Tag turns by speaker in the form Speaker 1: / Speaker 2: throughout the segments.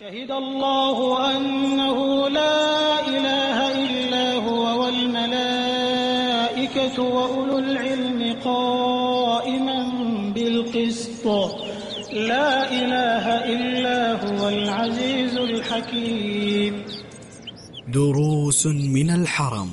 Speaker 1: شهد الله أنه لا إله إلا هو والملائكة وأولو العلم قائما بالقسط لا إله إلا هو العزيز الحكيم.
Speaker 2: دروس من الحرم.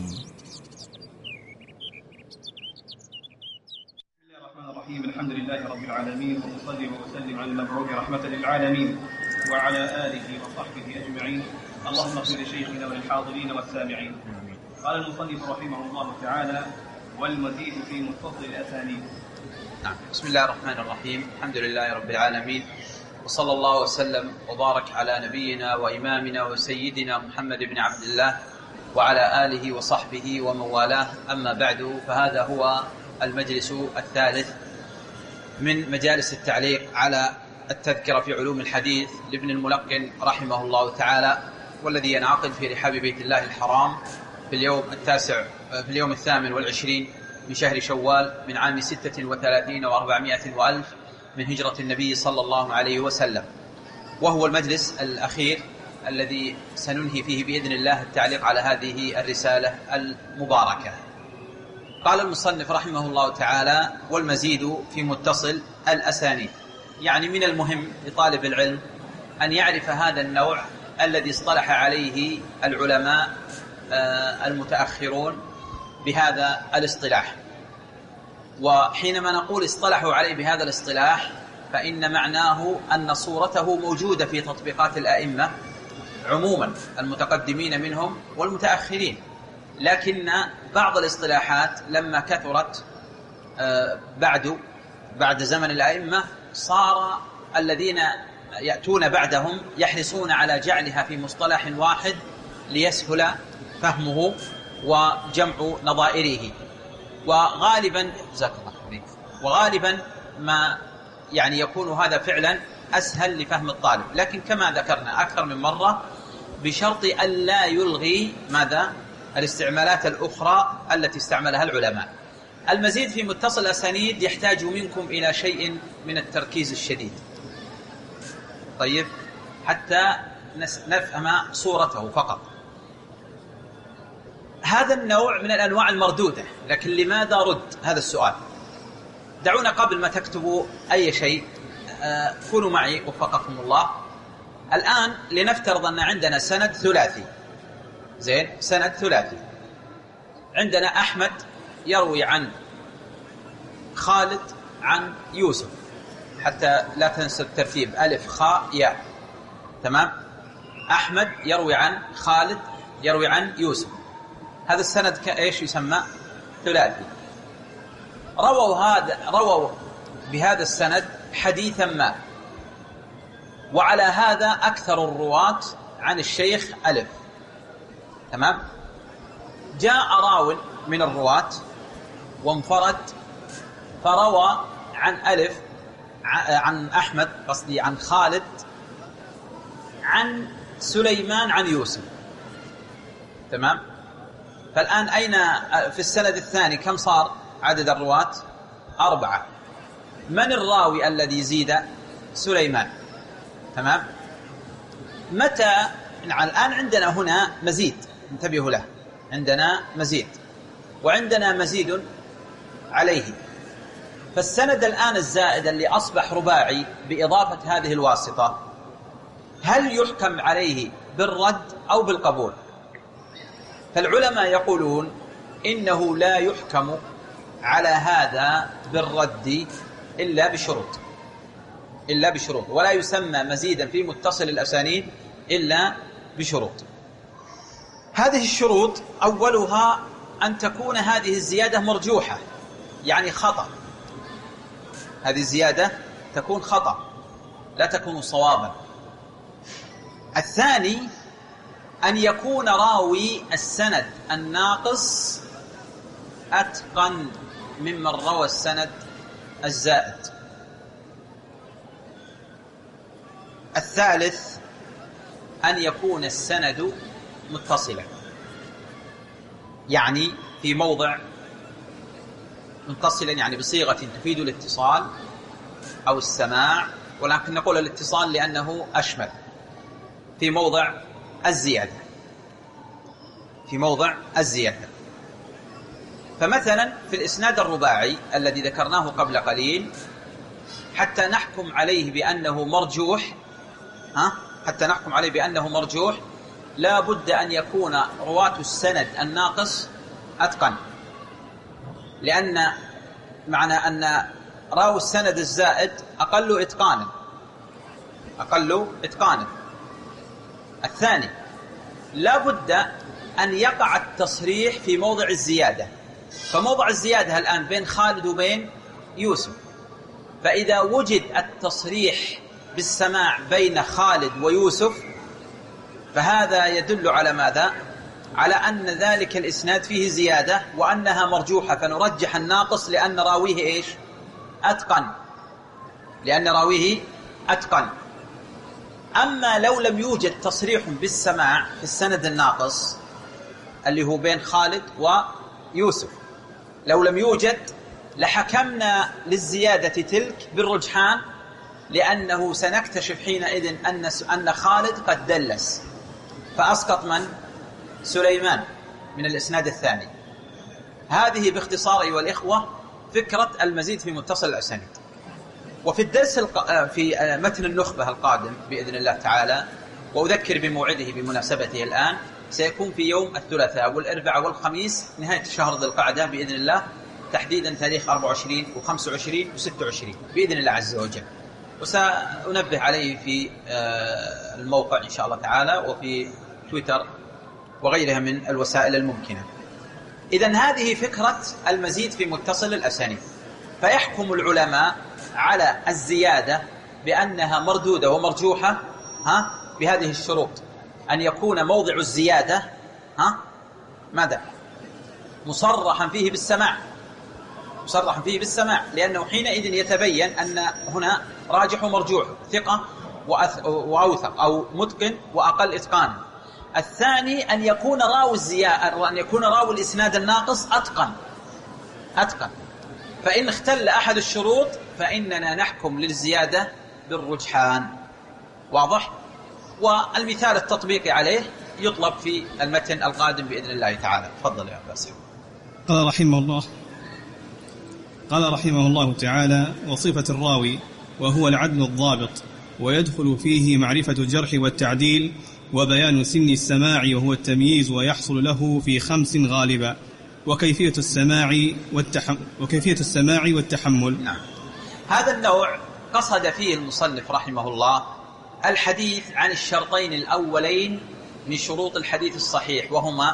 Speaker 3: بسم الله الرحمن الرحيم. الحمد لله رب العالمين، وأصلي وأسلم على المبعوث رحمة للعالمين وعلى آله وصحبه أجمعين. اللهم اغفر لشيخنا وللحاضرين والسامعين. قال المصنف رحمه الله تعالى: والمزيد في متصل الأسانيد.
Speaker 4: بسم الله الرحمن الرحيم. الحمد لله رب العالمين، وصلى الله وسلم وبارك على نبينا وإمامنا وسيدنا محمد بن عبد الله وعلى آله وصحبه ومن والاه. أما بعد، فهذا هو المجلس الثالث من مجالس التعليق على التذكرة في علوم الحديث لابن الملقن رحمه الله تعالى، والذي ينعقد في رحاب بيت الله الحرام في اليوم 28 من شهر شوال من عام 36 و400 وألف من هجرة النبي صلى الله عليه وسلم، وهو المجلس الأخير الذي سننهي فيه بإذن الله التعليق على هذه الرسالة المباركة. قال المصنف رحمه الله تعالى: والمزيد في متصل الأسانيد. يعني من المهم لطالب العلم أن يعرف هذا النوع الذي اصطلح عليه العلماء المتأخرون بهذا الاصطلاح. وحينما نقول اصطلحوا عليه بهذا الاصطلاح، فإن معناه أن صورته موجودة في تطبيقات الأئمة عموما، المتقدمين منهم والمتأخرين، لكن بعض الاصطلاحات لما كثرت بعد زمن الأئمة، صار الذين يأتون بعدهم يحرصون على جعلها في مصطلح واحد ليسهل فهمه وجمع نظائره. وغالبا ما يعني يكون هذا فعلا أسهل لفهم الطالب، لكن كما ذكرنا أكثر من مرة بشرط أن لا يلغي الاستعمالات الأخرى التي استعملها العلماء. المزيد في متصل الأسانيد يحتاج منكم إلى شيء من التركيز الشديد، طيب، حتى نفهم صورته فقط. هذا النوع من الأنواع المردودة، لكن لماذا رد؟ هذا السؤال. دعونا قبل ما تكتبوا أي شيء كونوا معي وفقكم الله. الآن لنفترض أن عندنا سند ثلاثي، سند ثلاثي. عندنا أحمد يروي عن خالد عن يوسف، حتى لا تنسى الترتيب، ألف خاء ياء، تمام؟ أحمد يروي عن خالد يروي عن يوسف. هذا السند إيش يسمى؟ ثلاثي. رووا بهذا السند حديثا ما، وعلى هذا أكثر الرواة عن الشيخ ألف، تمام؟ جاء راو من الرواة وانفرد فروى عن ألف، عن أحمد قصدي عن خالد عن سليمان عن يوسف، تمام؟ فالآن أين في السند الثاني كم صار عدد الرواة؟ 4. من الراوي الذي زيد؟ سليمان، تمام؟ متى؟ الآن عندنا هنا مزيد، انتبهوا له، عندنا مزيد وعندنا مزيد عليه. فالسند الآن الزائد اللي أصبح رباعي بإضافة هذه الواسطة، هل يحكم عليه بالرد أو بالقبول؟ فالعلماء يقولون إنه لا يحكم على هذا بالرد إلا بشروط، ولا يسمى مزيدا في متصل الأسانيد إلا بشروط. هذه الشروط أولها أن تكون هذه الزيادة مرجوحة، يعني خطأ. هذه الزيادة تكون خطأ، لا تكون صوابا. الثاني أن يكون راوي السند الناقص أتقن ممن روى السند الزائد. الثالث أن يكون السند متصلا، يعني في موضع متصلا، يعني بصيغة تفيد الاتصال أو السماع، ولكن نقول الاتصال لأنه أشمل. في موضع الزيادة، في موضع الزيادة. فمثلا في الإسناد الرباعي الذي ذكرناه قبل قليل، حتى نحكم عليه بأنه مرجوح، حتى نحكم عليه بأنه مرجوح لا بد أن يكون رواة السند الناقص أتقن، لأن معنى أن راوي السند الزائد أقل إتقانا. الثاني لا بد أن يقع التصريح في موضع الزيادة، فموضع الزيادة الآن بين خالد وبين يوسف، فإذا وجد التصريح بالسماع بين خالد ويوسف فهذا يدل على ماذا؟ على أن ذلك الإسناد فيه زيادة وأنها مرجوحة، فنرجح الناقص لأن راويه أتقن. أما لو لم يوجد تصريح بالسماع في السند الناقص اللي هو بين خالد ويوسف، لو لم يوجد لحكمنا للزيادة تلك بالرجحان، لأنه سنكتشف حينئذ أن خالد قد دلس فأسقط من؟ سليمان من الإسناد الثاني. هذه باختصار أيها الإخوة فكرة المزيد في متصل الأسانيد. وفي الدرس في متن النخبة القادم بإذن الله تعالى، وأذكر بموعده بمناسبته الآن، سيكون في يوم الثلاثاء والأربعاء والخميس نهاية شهر ذي القعدة بإذن الله، تحديدا تاريخ 24 و25 و26 بإذن الله عز وجل، وسأنبه عليه في الموقع إن شاء الله تعالى وفي تويتر وغيرها من الوسائل الممكنة. إذن هذه فكرة المزيد في متصل الأسانيد. فيحكم العلماء على الزيادة بأنها مردودة ومرجوحة بهذه الشروط: أن يكون موضع الزيادة ماذا؟ مصرحا فيه بالسماع، لأنه حينئذ يتبين أن هنا راجح ومرجوح، ثقة وأوثق، أو متقن وأقل إتقانا. الثاني أن يكون راوي الإسناد الناقص أتقن. فإن اختل أحد الشروط فإننا نحكم للزيادة بالرجحان. واضح؟ والمثال التطبيقي عليه يطلب في المتن القادم بإذن الله تعالى. تفضل يا أبا.
Speaker 5: قال رحمه الله تعالى: وصفة الراوي وهو العدل الضابط، ويدخل فيه معرفة الجرح والتعديل، وبيان سن السماع وهو التمييز، ويحصل له في 5 غالبا: وكيفية السماع والتحمل.
Speaker 4: نعم. هذا النوع قصد فيه المصنف رحمه الله الحديث عن الشرطين الأولين من شروط الحديث الصحيح، وهما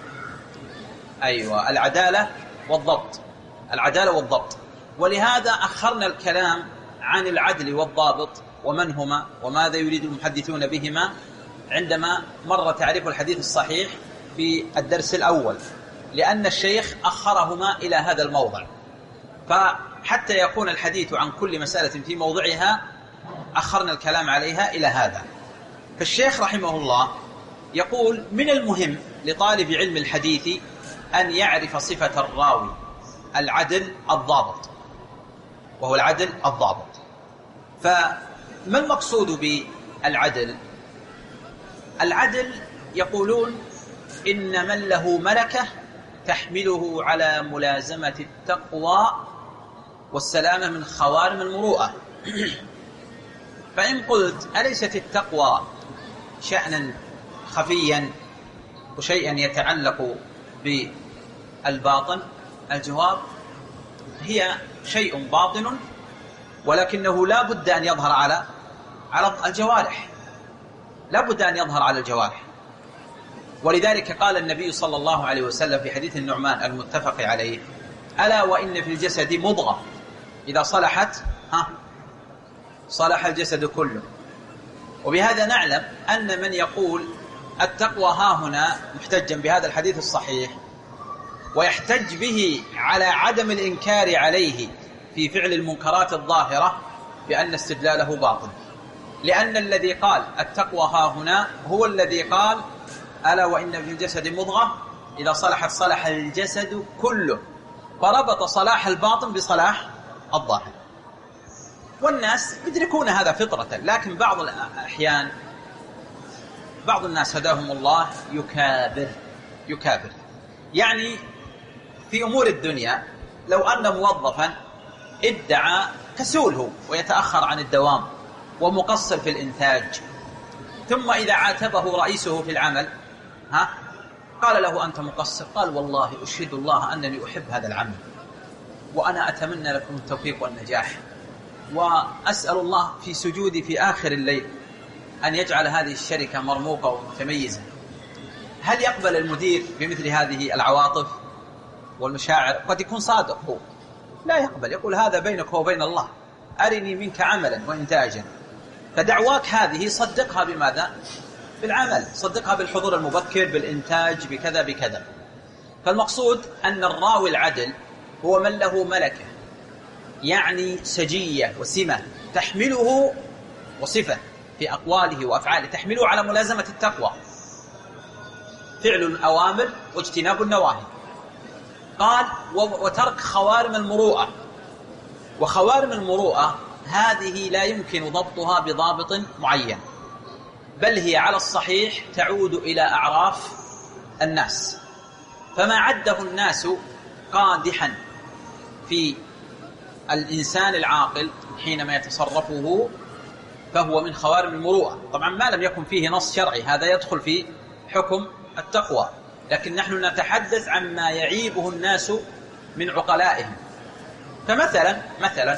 Speaker 4: العدالة والضبط. ولهذا أخرنا الكلام عن العدل والضابط ومن هما وماذا يريد المحدثون بهما عندما مر تعريف الحديث الصحيح في الدرس الأول، لأن الشيخ أخرهما إلى هذا الموضع، فحتى يكون الحديث عن كل مسألة في موضعها أخرنا الكلام عليها إلى هذا. فالشيخ رحمه الله يقول: من المهم لطالب علم الحديث أن يعرف صفة الراوي العدل الضابط، وهو العدل الضابط. فما المقصود بالعدل؟ العدل يقولون إن من له ملكة تحمله على ملازمة التقوى والسلامة من خوارم المروءة. فإن قلت: أليست التقوى شأنا خفيا وشيئا يتعلق بالباطن؟ الجواب: هي شيء باطن، ولكنه لا بد أن يظهر على الجوارح، ولذلك قال النبي صلى الله عليه وسلم في حديث النعمان المتفق عليه: ألا وإن في الجسد مضغة إذا صلحت صلح الجسد كله. وبهذا نعلم أن من يقول التقوى هنا محتجا بهذا الحديث الصحيح ويحتج به على عدم الإنكار عليه في فعل المنكرات الظاهرة بأن استدلاله باطل، لأن الذي قال التقوى هنا هو الذي قال: ألا وإن في الجسد مضغة إذا صلحت صلح الجسد كله، فربط صلاح الباطن بصلاح الظاهر. والناس يدركون هذا فطرة، لكن بعض الأحيان بعض الناس هداهم الله يكابر يعني في أمور الدنيا. لو أن موظفا ادعى كسول هو ويتأخر عن الدوام ومقصر في الإنتاج، ثم إذا عاتبه رئيسه في العمل قال له أنت مقصر، قال والله أشهد الله أنني أحب هذا العمل وأنا أتمنى لكم التوفيق والنجاح، وأسأل الله في سجودي في آخر الليل أن يجعل هذه الشركة مرموقة ومتميزة. هل يقبل المدير بمثل هذه العواطف والمشاعر؟ قد يكون صادق هو، لا يقبل، يقول هذا بينك وبين الله، أرني منك عملا وإنتاجا. فدعواك هذه صدقها بماذا؟ بالعمل، صدقها بالحضور المبكر، بالإنتاج، بكذا بكذا. فالمقصود أن الراوي العدل هو من له ملكة، يعني سجية وسمة تحمله، وصفة في أقواله وأفعاله تحمله على ملازمة التقوى، فعل الأوامر واجتناب النواهي. قال وترك خوارم المروءة. وخوارم المروءة هذه لا يمكن ضبطها بضابط معين، بل هي على الصحيح تعود إلى أعراف الناس. فما عده الناس قادحا في الإنسان العاقل حينما يتصرفه فهو من خوارم المروءة. طبعا ما لم يكن فيه نص شرعي، هذا يدخل في حكم التقوى، لكن نحن نتحدث عما يعيبه الناس من عقلائهم. فمثلا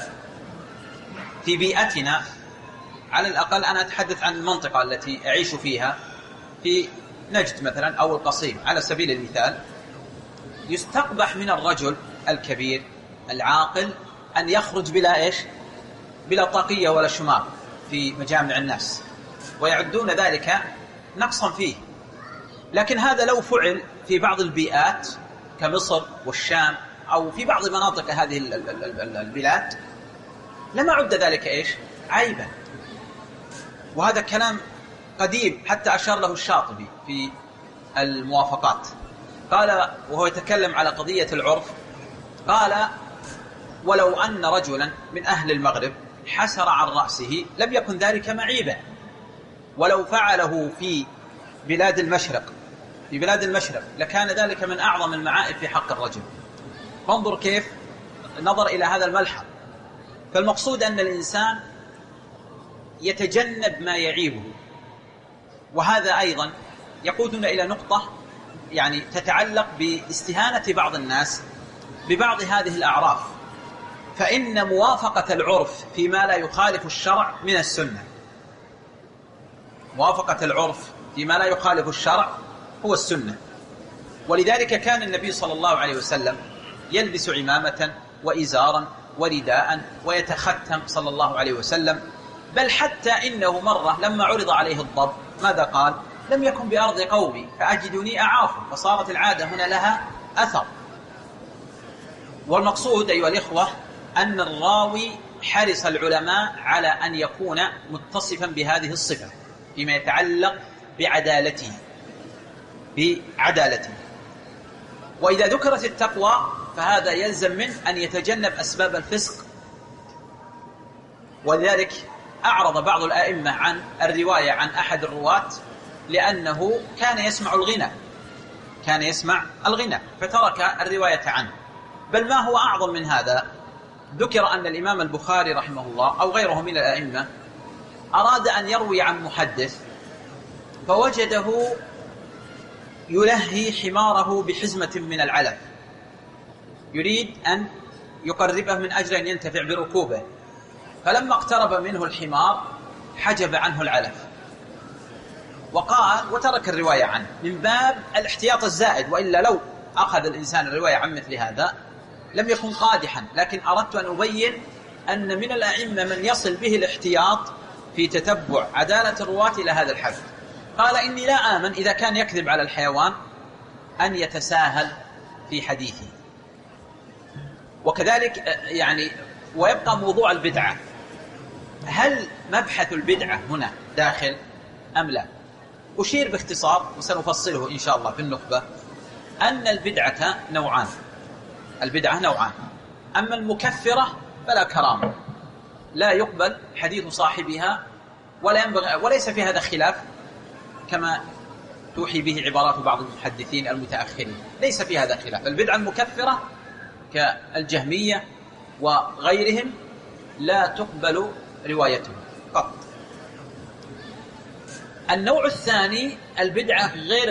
Speaker 4: في بيئتنا، على الأقل أنا أتحدث عن المنطقة التي أعيش فيها في نجد مثلا أو القصيم على سبيل المثال، يستقبح من الرجل الكبير العاقل أن يخرج بلا طاقية ولا شماغ في مجامع الناس، ويعدون ذلك نقصا فيه. لكن هذا لو فعل في بعض البيئات كمصر والشام أو في بعض مناطق هذه البلاد لما عد ذلك عيبا. وهذا كلام قديم حتى أشار له الشاطبي في الموافقات، قال وهو يتكلم على قضية العرف، قال ولو أن رجلا من أهل المغرب حسر عن رأسه لم يكن ذلك معيبا، ولو فعله في بلاد المشرق لكان ذلك من أعظم المعائب في حق الرجل. فانظر كيف نظر إلى هذا الملحظ. فالمقصود أن الإنسان يتجنب ما يعيبه، وهذا أيضا يقودنا إلى نقطة يعني تتعلق باستهانة بعض الناس ببعض هذه الأعراف. فإن موافقة العرف فيما لا يخالف الشرع من السنة. موافقة العرف فيما لا يخالف الشرع هو السنة. ولذلك كان النبي صلى الله عليه وسلم يلبس عمامة وإزارا ورداء ويتختم صلى الله عليه وسلم، بل حتى إنه مرة لما عرض عليه الضب ماذا قال؟ لم يكن بأرض قومي فأجدني أعاف، فصارت العادة هنا لها أثر. والمقصود أيها الإخوة أن الراوي حرص العلماء على أن يكون متصفا بهذه الصفة فيما يتعلق بعدالته. وإذا ذكرت التقوى فهذا يلزم منه أن يتجنب أسباب الفسق. ولذلك أعرض بعض الآئمة عن الرواية عن أحد الرواة لأنه كان يسمع الغنى فترك الرواية عنه. بل ما هو أعظم من هذا، ذكر أن الإمام البخاري رحمه الله أو غيره من الآئمة أراد أن يروي عن محدث فوجده يلهي حماره بحزمة من العلف، يريد أن يقربه من أجل أن ينتفع بركوبه، فلما اقترب منه الحمار حجب عنه العلف وقال وترك الرواية عنه من باب الاحتياط الزائد، وإلا لو أخذ الإنسان الرواية عن مثل هذا لم يكن قادحا. لكن أردت أن أبين أن من الأئمة من يصل به الاحتياط في تتبع عدالة الرواة إلى هذا الحد. قال إني لا آمن إذا كان يكذب على الحيوان أن يتساهل في حديثه. وكذلك يعني ويبقى موضوع البدعة، هل مبحث البدعة هنا داخل أم لا؟ أشير باختصار وسنفصله إن شاء الله في النخبة أن البدعة نوعان. أما المكفرة فلا كرامة، لا يقبل حديث صاحبها ولا ينبغي، وليس في هذا خلاف كما توحي به عبارات بعض المحدثين المتأخرين، ليس في هذا خلاف. البدعة المكفرة كالجهمية وغيرهم لا تقبل روايتهم قط. النوع الثاني البدعة غير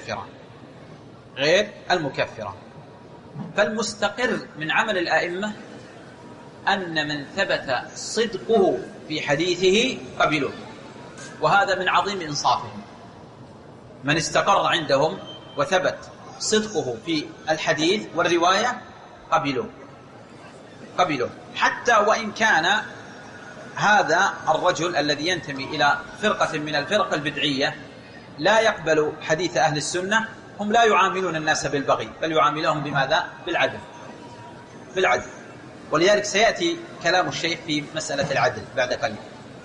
Speaker 4: المكفرة. فالمستقر من عمل الآئمة أن من ثبت صدقه في حديثه قبلوه، وهذا من عظيم إنصافهم. من استقر عندهم وثبت صدقه في الحديث والرواية قبلوه حتى وإن كان هذا الرجل الذي ينتمي إلى فرقة من الفرق البدعية لا يقبل حديث أهل السنة. هم لا يعاملون الناس بالبغي، بل يعاملهم بماذا؟ بالعدل. ولذلك سيأتي كلام الشيخ في مسألة العدل بعد قليل.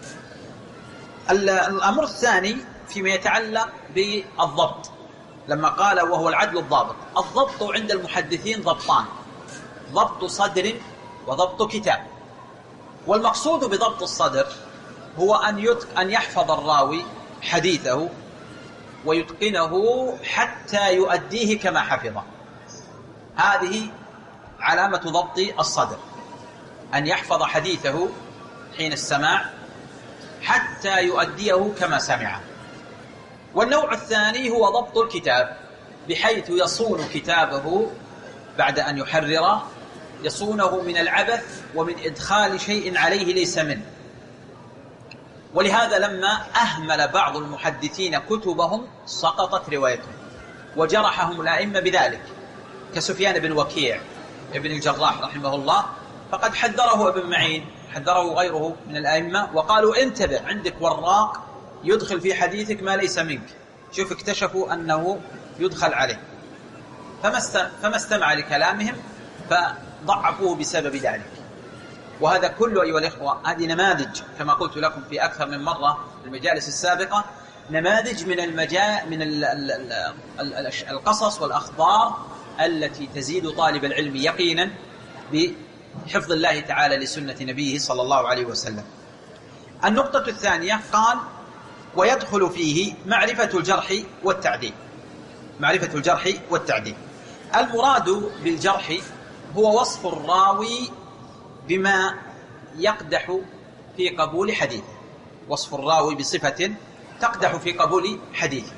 Speaker 4: الأمر الثاني فيما يتعلق بالضبط، لما قال وهو العدل الضابط. الضبط عند المحدثين ضبطان: ضبط صدر وضبط كتاب. والمقصود بضبط الصدر هو أن يحفظ الراوي حديثه ويتقنه حتى يؤديه كما حفظه. هذه علامة ضبط الصدر، أن يحفظ حديثه حين السماع حتى يؤديه كما سمعه. والنوع الثاني هو ضبط الكتاب، بحيث يصون كتابه بعد أن يحرر، يصونه من العبث ومن إدخال شيء عليه ليس منه. ولهذا لما أهمل بعض المحدثين كتبهم سقطت روايتهم، وجرحهم الأئمة بذلك، كسفيان بن وكيع ابن الجراح رحمه الله، فقد حذره ابن معين، حذره غيره من الأئمة، وقالوا انتبه، عندك وراق يدخل في حديثك ما ليس منك. شوف، اكتشفوا أنه يدخل عليه، فما استمع لكلامهم فضعفوه بسبب ذلك. وهذا كله أيها الإخوة هذه نماذج كما قلت لكم في أكثر من مرة في المجالس السابقة، نماذج من القصص والأخبار التي تزيد طالب العلم يقينا بحفظ الله تعالى لسنة نبيه صلى الله عليه وسلم. النقطة الثانية قال ويدخل فيه معرفة الجرح والتعديل. المراد بالجرح هو وصف الراوي بما يقدح في قبول حديثه، وصف الراوي بصفة تقدح في قبول حديثه.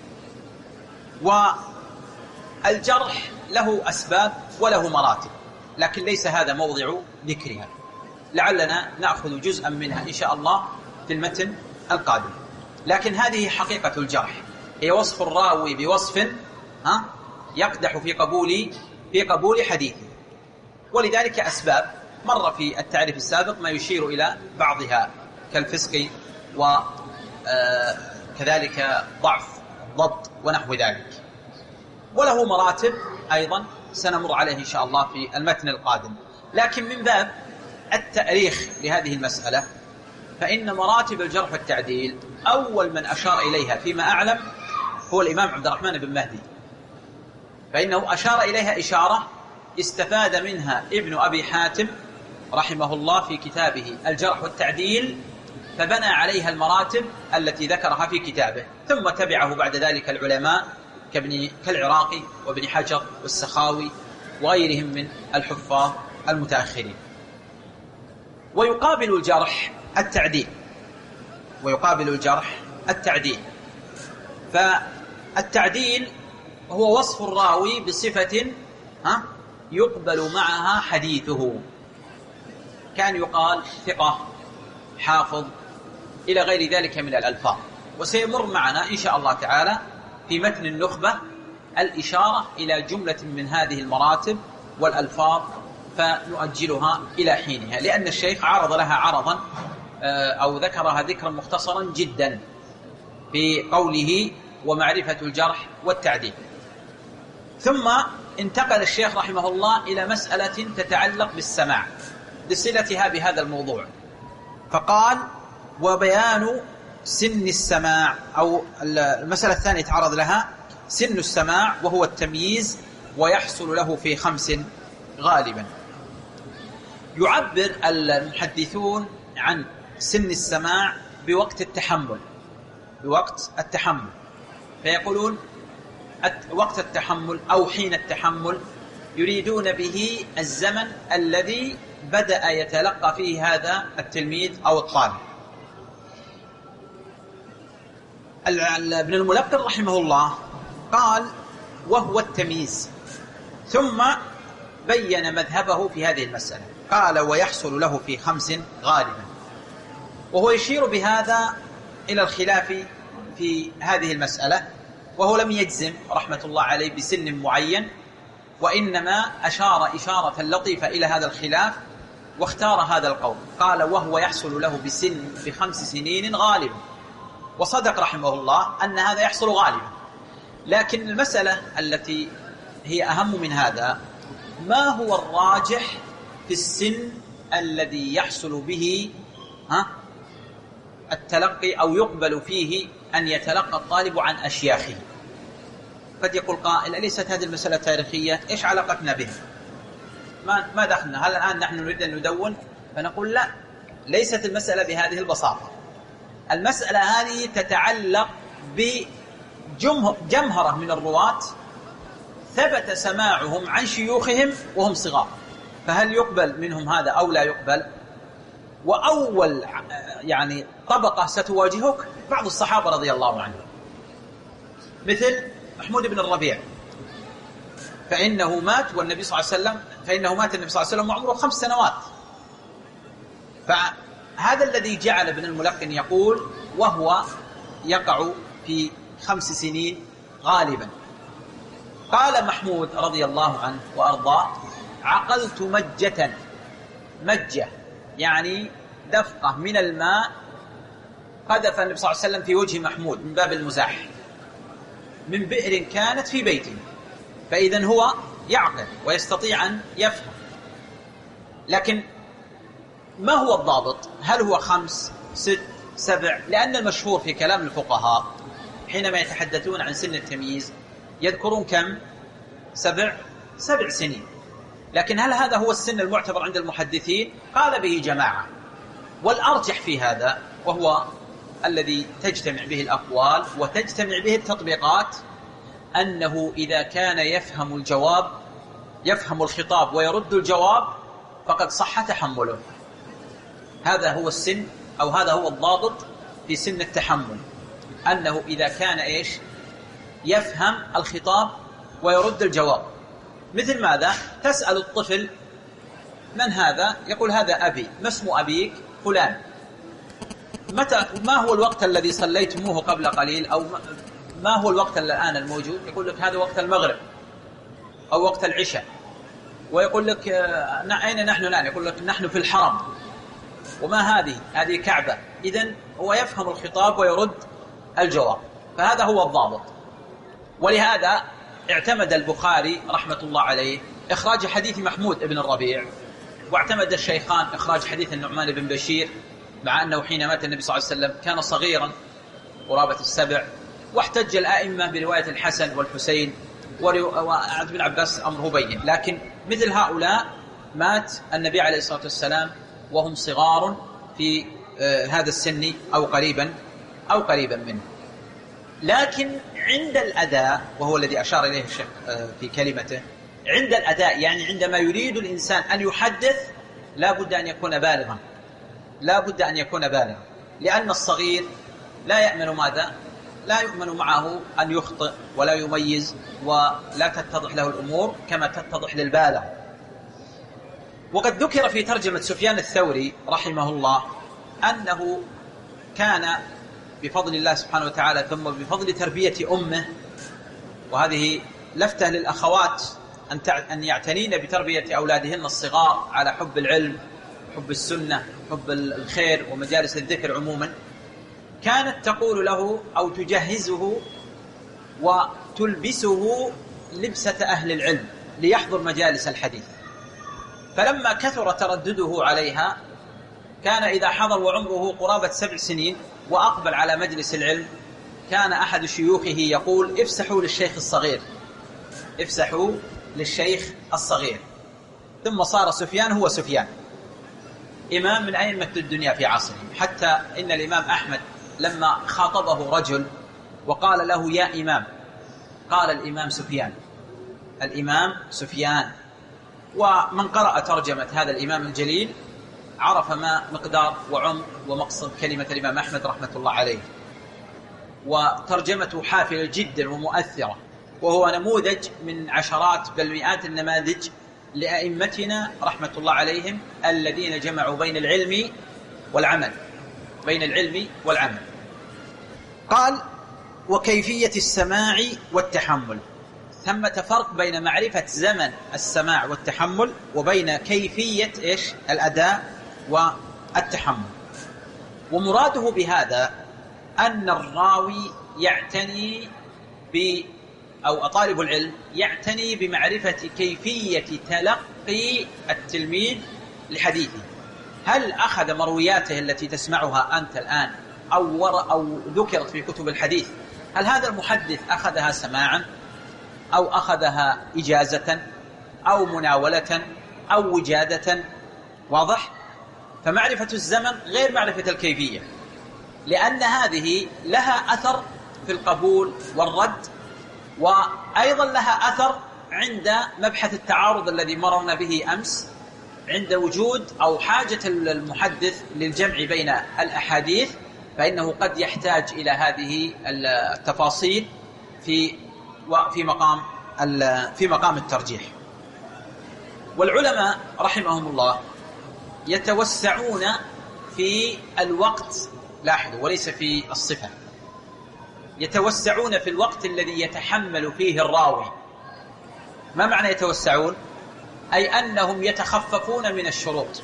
Speaker 4: والجرح له أسباب وله مراتب، لكن ليس هذا موضع ذكرها، لعلنا نأخذ جزءا منها إن شاء الله في المتن القادم. لكن هذه حقيقة الجرح، هي وصف الراوي بوصف يقدح في قبول حديثه. ولذلك أسباب مر في التعريف السابق ما يشير إلى بعضها كالفسق وكذلك ضعف الضبط ونحو ذلك. وله مراتب أيضا سنمر عليه إن شاء الله في المتن القادم. لكن من باب التأريخ لهذه المسألة، فإن مراتب الجرح والتعديل أول من أشار إليها فيما أعلم هو الإمام عبد الرحمن بن مهدي، فإنه أشار إليها إشارة استفاد منها ابن أبي حاتم رحمه الله في كتابه الجرح والتعديل، فبنى عليها المراتب التي ذكرها في كتابه، ثم تبعه بعد ذلك العلماء كالعراقي وابن حجر والسخاوي وغيرهم من الحفاظ المتأخرين. ويقابل الجرح التعديل. فالتعديل هو وصف الراوي بصفة يقبل معها حديثه، كان يقال ثقة، حافظ، إلى غير ذلك من الألفاظ. وسيمر معنا إن شاء الله تعالى في متن النخبة الإشارة إلى جملة من هذه المراتب والألفاظ، فنؤجلها إلى حينها، لأن الشيخ عرض لها عرضا أو ذكرها ذكرا مختصرا جدا في قوله ومعرفة الجرح والتعديل. ثم انتقل الشيخ رحمه الله إلى مسألة تتعلق بالسماع بصلتها بهذا الموضوع، فقال وبيان سن السماع، أو المسألة الثانية تعرض لها سن السماع، وهو التمييز، ويحصل له في 5 غالبا. يعبر المحدثون عن سن السماع بوقت التحمل، بوقت التحمل، فيقولون وقت التحمل أو حين التحمل يريدون به الزمن الذي بدأ يتلقى فيه هذا التلميذ أو الطالب. ابن الملقن رحمه الله قال وهو التمييز، ثم بين مذهبه في هذه المسألة. قال ويحصل له في 5 غالبا، وهو يشير بهذا إلى الخلاف في هذه المسألة، وهو لم يجزم رحمة الله عليه بسن معين، وإنما أشار إشارة لطيفة إلى هذا الخلاف واختار هذا القول. قال وهو يحصل له ب5 سنين غالبا، وصدق رحمه الله أن هذا يحصل غالبا. لكن المسألة التي هي أهم من هذا، ما هو الراجح في السن الذي يحصل به التلقي أو يقبل فيه أن يتلقى الطالب عن أشياخه؟ قد يقول قائل أليست هذه المسألة تاريخية؟ إيش علاقتنا بها؟ ما دخلنا؟ هل الآن نحن نريد أن ندون؟ فنقول لا، ليست المسألة بهذه البساطة. المسألة هذه تتعلق بجمهرة من الرواة ثبت سماعهم عن شيوخهم وهم صغار، فهل يقبل منهم هذا أو لا يقبل؟ وأول يعني طبقة ستواجهك بعض الصحابة رضي الله عنهم، مثل محمود بن الربيع، فإنه مات النبي صلى الله عليه وسلم وعمره 5 سنوات. فهذا الذي جعل ابن الملقن يقول وهو يقع في 5 سنين غالبا. قال محمود رضي الله عنه وأرضاه عقلت مجة يعني دفقة من الماء قذف النبي صلى الله عليه وسلم في وجه محمود من باب المزاح من بئر كانت في بيته، فإذن هو يعقل ويستطيع أن يفهم. لكن ما هو الضابط؟ هل هو 5 6 7؟ لأن المشهور في كلام الفقهاء حينما يتحدثون عن سن التمييز يذكرون كم؟ 7 سنين. لكن هل هذا هو السن المعتبر عند المحدثين؟ قال به جماعة، والأرجح في هذا وهو الذي تجتمع به الأقوال وتجتمع به التطبيقات، أنه إذا كان يفهم الخطاب ويرد الجواب فقد صح تحمله. هذا هو السن أو هذا هو الضابط في سن التحمل، أنه إذا كان يفهم الخطاب ويرد الجواب. مثل ماذا؟ تسأل الطفل من هذا؟ يقول هذا أبي. ما اسم أبيك؟ فلان. ما هو الوقت الذي صليتموه قبل قليل؟ أو ما هو الوقت الآن الموجود؟ يقول لك هذا وقت المغرب أو وقت العشاء. ويقول لك أين نحن الآن؟ يقول لك نحن في الحرم. وما هذه كعبة. إذن هو يفهم الخطاب ويرد الجواب، فهذا هو الضابط. ولهذا اعتمد البخاري رحمة الله عليه إخراج حديث محمود بن الربيع، واعتمد الشيخان إخراج حديث النعمان بن بشير، مع أنه حين مات النبي صلى الله عليه وسلم كان صغيرا قرابة 7. واحتج الآئمة برواية الحسن والحسين وعبد بن عباس أمره بين. لكن مثل هؤلاء مات النبي عليه الصلاة والسلام وهم صغار في هذا السن أو قريبا منه. لكن عند الأداء، وهو الذي أشار إليه الشيخ في كلمته، عند الأداء يعني عندما يريد الإنسان أن يحدث لا بد أن يكون بالغا، لأن الصغير لا يأمن ماذا؟ لا يؤمن معه أن يخطئ ولا يميز ولا تتضح له الأمور كما تتضح للبالغ. وقد ذكر في ترجمة سفيان الثوري رحمه الله أنه كان بفضل الله سبحانه وتعالى ثم بفضل تربية أمه، وهذه لفتة للأخوات أن يعتنين بتربية أولادهن الصغار على حب العلم، حب السنة، حب الخير ومجالس الذكر عموما. كانت تقول له أو تجهزه وتلبسه لبسة أهل العلم ليحضر مجالس الحديث. فلما كثر تردده عليها كان إذا حضر وعمره قرابة 7 سنين وأقبل على مجلس العلم كان أحد شيوخه يقول افسحوا للشيخ الصغير. ثم صار سفيان هو سفيان إمام من أئمة الدنيا في عصره، حتى إن الإمام أحمد لما خاطبه رجل وقال له يا إمام، قال الإمام سفيان. ومن قرأ ترجمة هذا الإمام الجليل عرف ما مقدار وعمق ومقصد كلمة الإمام أحمد رحمة الله عليه، وترجمته حافلة جدا ومؤثرة، وهو نموذج من عشرات بل مئات النماذج لأئمتنا رحمة الله عليهم الذين جمعوا بين العلم والعمل. قال وكيفية السماع والتحمل. ثمة فرق بين معرفة زمن السماع والتحمل وبين كيفية الأداء والتحمل. ومراده بهذا أن الراوي يعتني أو طالب العلم يعتني بمعرفة كيفية تلقي التلميذ لحديثه. هل أخذ مروياته التي تسمعها أنت الآن أو ذكرت في كتب الحديث، هل هذا المحدث أخذها سماعا أو أخذها إجازة أو مناولة أو وجادة؟ واضح؟ فمعرفة الزمن غير معرفة الكيفية، لأن هذه لها أثر في القبول والرد، وأيضا لها أثر عند مبحث التعارض الذي مررنا به أمس، عند وجود أو حاجة المحدث للجمع بين الأحاديث، فإنه قد يحتاج إلى هذه التفاصيل في مقام الترجيح. والعلماء رحمهم الله يتوسعون في الوقت، لاحظوا، وليس في الصفة، يتوسعون في الوقت الذي يتحمل فيه الراوي. ما معنى يتوسعون؟ أي أنهم يتخففون من الشروط.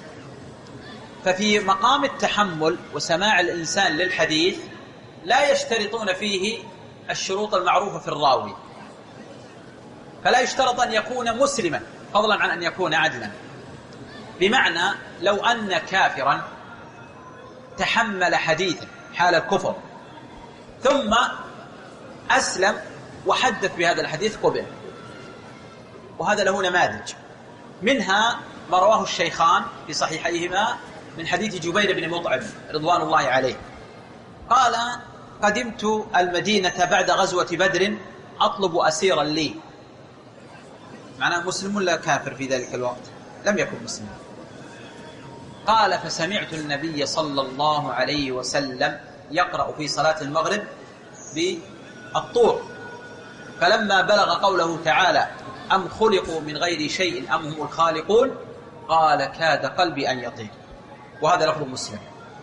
Speaker 4: ففي مقام التحمل وسماع الإنسان للحديث لا يشترطون فيه الشروط المعروفة في الراوي، فلا يشترط أن يكون مسلما فضلا عن أن يكون عدلا. بمعنى لو أن كافرا تحمل حديثا حال الكفر ثم أسلم وحدث بهذا الحديث قبل، وهذا له نماذج، منها ما رواه الشيخان في صحيحيهما من حديث جبير بن مطعم رضوان الله عليه، قال قدمت المدينة بعد غزوة بدر أطلب أسيرا لي. معناه مسلم ولا كافر في ذلك الوقت؟ لم يكن مسلما. قال فسمعت النبي صلى الله عليه وسلم يقرأ في صلاة المغرب بالطور، فلما بلغ قوله تعالى أم خلقوا من غير شيء أم هم الخالقون قال كاد قلبي أن يطير، وهذا لفظ مسلم.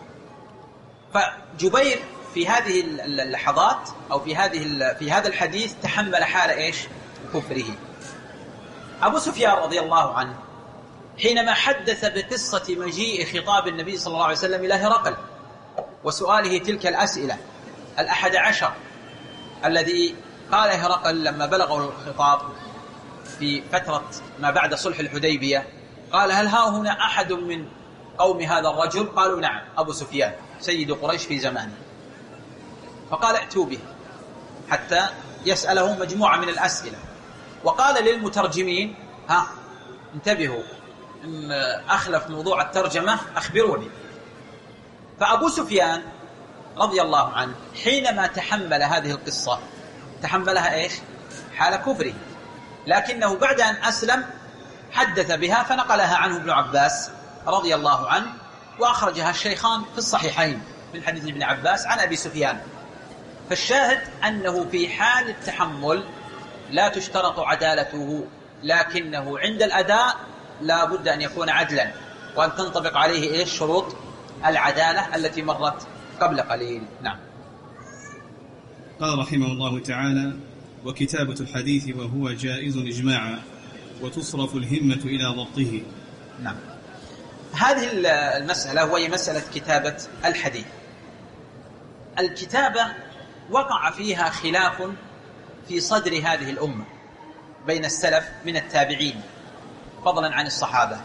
Speaker 4: فجبير في هذه اللحظات أو في هذا الحديث تحمل حال كفره. أبو سفيان رضي الله عنه حينما حدث بقصة مجيء خطاب النبي صلى الله عليه وسلم إلى هرقل وسؤاله تلك الأسئلة 11 الذي قال هرقل لما بلغه الخطاب في فترة ما بعد صلح الحديبية، قال هل ها هنا أحد من قوم هذا الرجل؟ قالوا نعم، أبو سفيان سيد قريش في زمانه. فقال ائتوا به حتى يسأله مجموعة من الأسئلة، وقال للمترجمين انتبهوا، أخلف موضوع الترجمة أخبروني. فأبو سفيان رضي الله عنه حينما تحمل هذه القصة تحملها حال كفره، لكنه بعد أن أسلم حدث بها فنقلها عنه ابن عباس رضي الله عنه، وأخرجها الشيخان في الصحيحين من حديث ابن عباس عن أبي سفيان. فالشاهد أنه في حال التحمل لا تشترط عدالته، لكنه عند الأداء لا بد أن يكون عدلا، وأن تنطبق عليه شروط العدالة التي مرت قبل قليل. نعم.
Speaker 5: قال رحمه الله تعالى وكتابة الحديث وهو جائز إجماعا وتصرف الهمة إلى ضبطه.
Speaker 4: نعم. هذه المسألة وهي مسألة كتابة الحديث. الكتابة وقع فيها خلاف في صدر هذه الأمة بين السلف من التابعين فضلا عن الصحابة.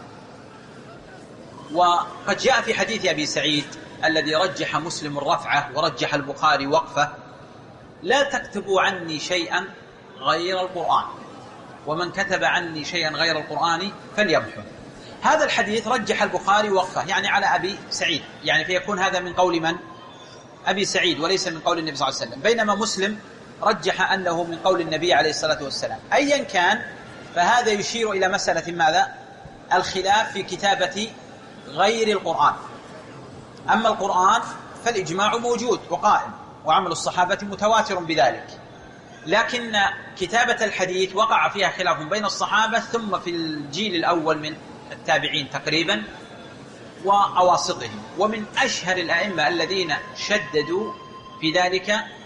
Speaker 4: وقد جاء في حديث أبي سعيد الذي رجح مسلم رفعه ورجح البخاري وقفه: لا تكتبوا عني شيئا غير القرآن، ومن كتب عني شيئا غير القرآن فليمحه. هذا الحديث رجح البخاري وقفه، يعني على أبي سعيد، يعني فيكون هذا من قول من؟ أبي سعيد وليس من قول النبي صلى الله عليه وسلم، بينما مسلم رجح أنه من قول النبي عليه الصلاة والسلام. أيا كان فهذا يشير إلى مسألة ماذا؟ الخلاف في كتابة غير القرآن. أما القرآن فالإجماع موجود وقائم، وعمل الصحابة متواتر بذلك، لكن كتابة الحديث وقع فيها خلاف بين الصحابة ثم في الجيل الأول من التابعين تقريبا وأواسطهم. ومن أشهر الأئمة الذين شددوا في ذلك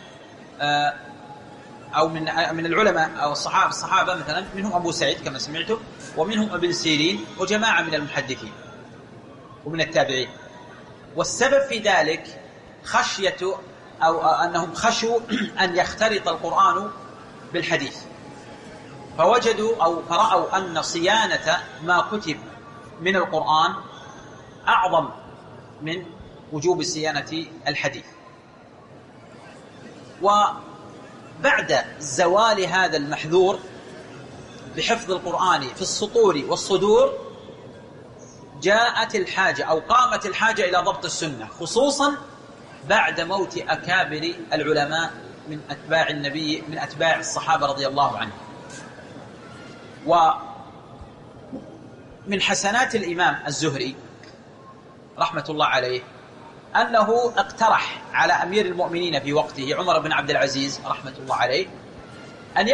Speaker 4: أو من العلماء أو الصحابة مثلا منهم أبو سعيد كما سمعتم، ومنهم ابن سيرين، وجماعة من المحدثين ومن التابعين. والسبب في ذلك خشية أو أنهم خشوا أن يختلط القرآن بالحديث، فوجدوا أو فرأوا أن صيانة ما كتب من القرآن أعظم من وجوب صيانة الحديث. وبعد زوال هذا المحذور بحفظ القرآن في السطور والصدور جاءت الحاجة أو قامت الحاجة إلى ضبط السنة، خصوصا بعد موت أكابر العلماء من أتباع النبي من أتباع الصحابة رضي الله عنهم. ومن حسنات الإمام الزهري رحمة الله عليه أنه اقترح على أمير المؤمنين في وقته عمر بن عبد العزيز رحمة الله عليه أن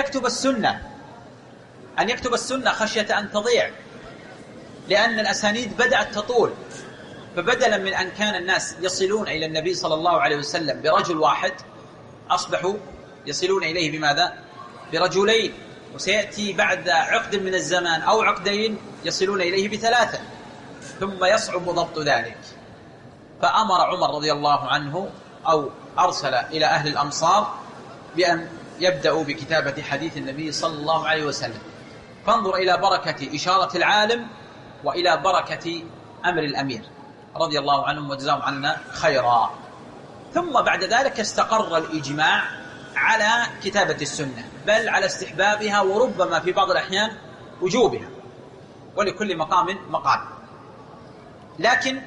Speaker 4: يكتب السنة خشية أن تضيع، لأن الأسانيد بدأت تطول، فبدلا من أن كان الناس يصلون إلى النبي صلى الله عليه وسلم برجل واحد أصبحوا يصلون إليه بماذا؟ برجلين، وسيأتي بعد عقد من الزمان أو عقدين يصلون إليه بثلاثة، ثم يصعب ضبط ذلك. فأمر عمر رضي الله عنه أو أرسل إلى أهل الأمصار بأن يبدأوا بكتابة حديث النبي صلى الله عليه وسلم. فانظر إلى بركة إشارة العالم وإلى بركة أمر الأمير رضي الله عنهم وجزاهم عنا خيرا. ثم بعد ذلك استقر الإجماع على كتابة السنة، بل على استحبابها، وربما في بعض الأحيان وجوبها، ولكل مقام مقال. لكن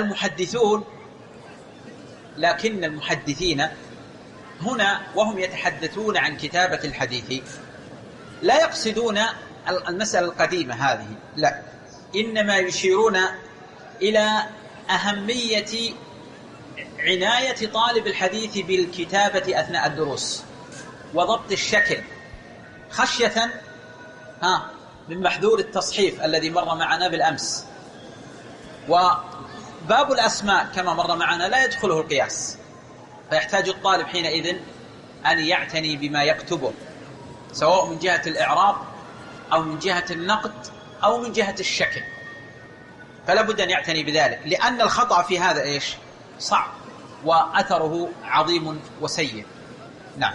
Speaker 4: المحدثين هنا وهم يتحدثون عن كتابة الحديث لا يقصدون المسألة القديمة هذه، لا، إنما يشيرون إلى أهمية عناية طالب الحديث بالكتابة أثناء الدروس وضبط الشكل، خشية من محذور التصحيف الذي مر معنا بالأمس. وباب الأسماء كما مر معنا لا يدخله القياس، فيحتاج الطالب حينئذ أن يعتني بما يكتبه، سواء من جهة الإعراب أو من جهة النقد أو من جهة الشكل، فلا بد أن يعتني بذلك، لأن الخطأ في هذا إيش؟ صعب، وأثره عظيم وسيء. نعم.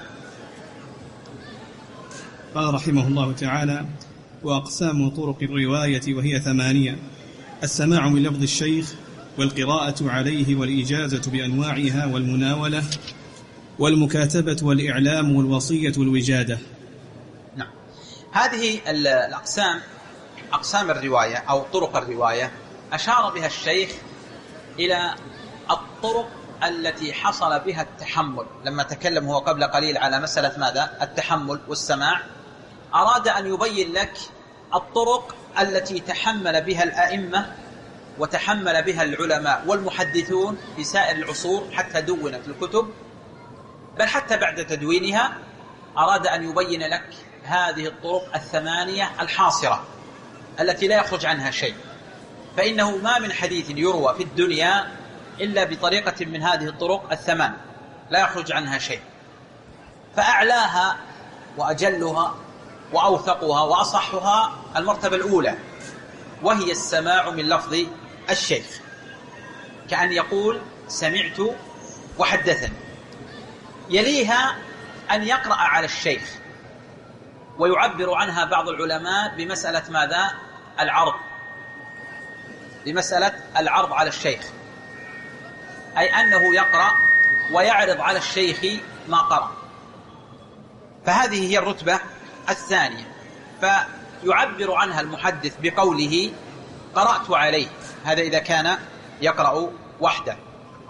Speaker 5: قال رحمه الله تعالى: وأقسام طرق الرواية وهي 8: السماع من لفظ الشيخ، والقراءة عليه، والإجازة بأنواعها، والمناولة، والمكاتبة، والإعلام، والوصية، والوجادة.
Speaker 4: نعم. هذه الأقسام أقسام الرواية أو طرق الرواية أشار بها الشيخ إلى الطرق التي حصل بها التحمل. لما تكلم هو قبل قليل على مسألة ماذا؟ التحمل والسماع، أراد أن يبين لك الطرق التي تحمل بها الأئمة وتحمل بها العلماء والمحدثون في سائر العصور حتى دونت الكتب، بل حتى بعد تدوينها أراد أن يبين لك هذه الطرق 8 الحاصرة التي لا يخرج عنها شيء، فإنه ما من حديث يروى في الدنيا إلا بطريقة من هذه الطرق 8 لا يخرج عنها شيء. فأعلاها وأجلها وأوثقها وأصحها المرتبة الأولى، وهي السماع من لفظ الشيخ، كأن يقول سمعت وحدثني. يليها أن يقرأ على الشيخ، ويعبر عنها بعض العلماء بمسألة ماذا؟ العرض، بمسألة العرض على الشيخ، أي أنه يقرأ ويعرض على الشيخ ما قرأ. فهذه هي الرتبة الثانية، فيعبر عنها المحدث بقوله قرأت عليه، هذا إذا كان يقرأ وحده.